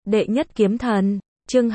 Đệ nhất kiếm thần, chương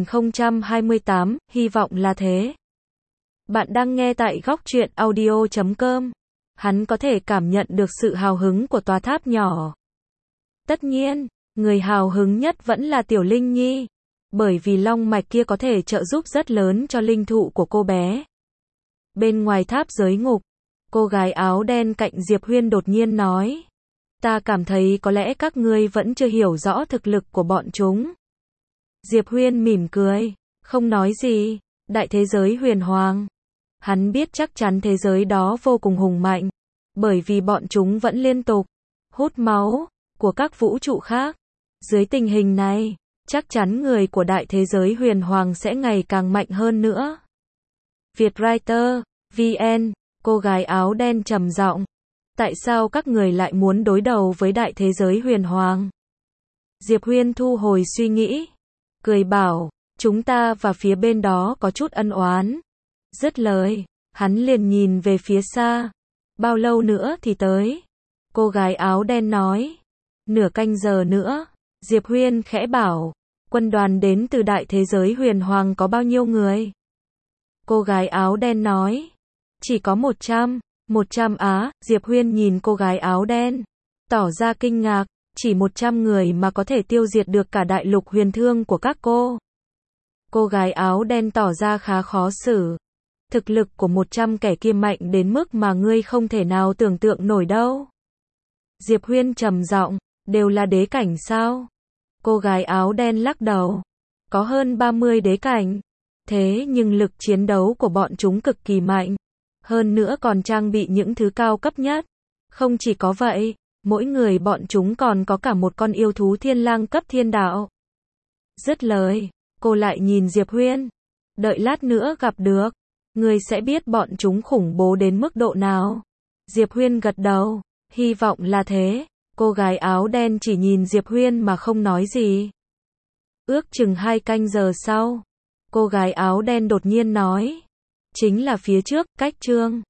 2028, hy vọng là thế. Bạn đang nghe tại góc truyện audio.com. Hắn có thể cảm nhận được sự hào hứng của tòa tháp nhỏ. Tất nhiên, người hào hứng nhất vẫn là Tiểu Linh Nhi, bởi vì long mạch kia có thể trợ giúp rất lớn cho linh thụ của cô bé. Bên ngoài tháp giới ngục, cô gái áo đen cạnh Diệp Huyên đột nhiên nói. Ta cảm thấy có lẽ các ngươi vẫn chưa hiểu rõ thực lực của bọn chúng. Diệp Huyên mỉm cười, không nói gì. Đại thế giới huyền hoàng. Hắn biết chắc chắn thế giới đó vô cùng hùng mạnh, bởi vì bọn chúng vẫn liên tục hút máu của các vũ trụ khác. Dưới tình hình này, chắc chắn người của đại thế giới huyền hoàng sẽ ngày càng mạnh hơn nữa. Vietwriter, VN, cô gái áo đen trầm giọng. Tại sao các người lại muốn đối đầu với đại thế giới huyền hoàng? Diệp Huyên thu hồi suy nghĩ, cười bảo, chúng ta và phía bên đó có chút ân oán. Dứt lời, hắn liền nhìn về phía xa. Bao lâu nữa thì tới? Cô gái áo đen nói. Nửa canh giờ nữa. Diệp Huyên khẽ bảo, quân đoàn đến từ đại thế giới huyền hoàng có bao nhiêu người? Cô gái áo đen nói, chỉ có 100. 100 á, Diệp Huyên nhìn cô gái áo đen, tỏ ra kinh ngạc, chỉ 100 người mà có thể tiêu diệt được cả đại lục huyền thương của các cô. Cô gái áo đen tỏ ra khá khó xử. Thực lực của 100 kẻ kia mạnh đến mức mà ngươi không thể nào tưởng tượng nổi đâu. Diệp Huyên trầm giọng, đều là đế cảnh sao? Cô gái áo đen lắc đầu, có hơn 30 đế cảnh. Thế nhưng lực chiến đấu của bọn chúng cực kỳ mạnh. Hơn nữa còn trang bị những thứ cao cấp nhất. Không chỉ có vậy, mỗi người bọn chúng còn có cả một con yêu thú thiên lang cấp thiên đạo. Dứt lời, cô lại nhìn Diệp Huyên. Đợi lát nữa gặp được, người sẽ biết bọn chúng khủng bố đến mức độ nào. Diệp Huyên gật đầu, hy vọng là thế. Cô gái áo đen chỉ nhìn Diệp Huyên mà không nói gì. Ước chừng 2 canh giờ sau, cô gái áo đen đột nhiên nói. Chính là phía trước, cách Trương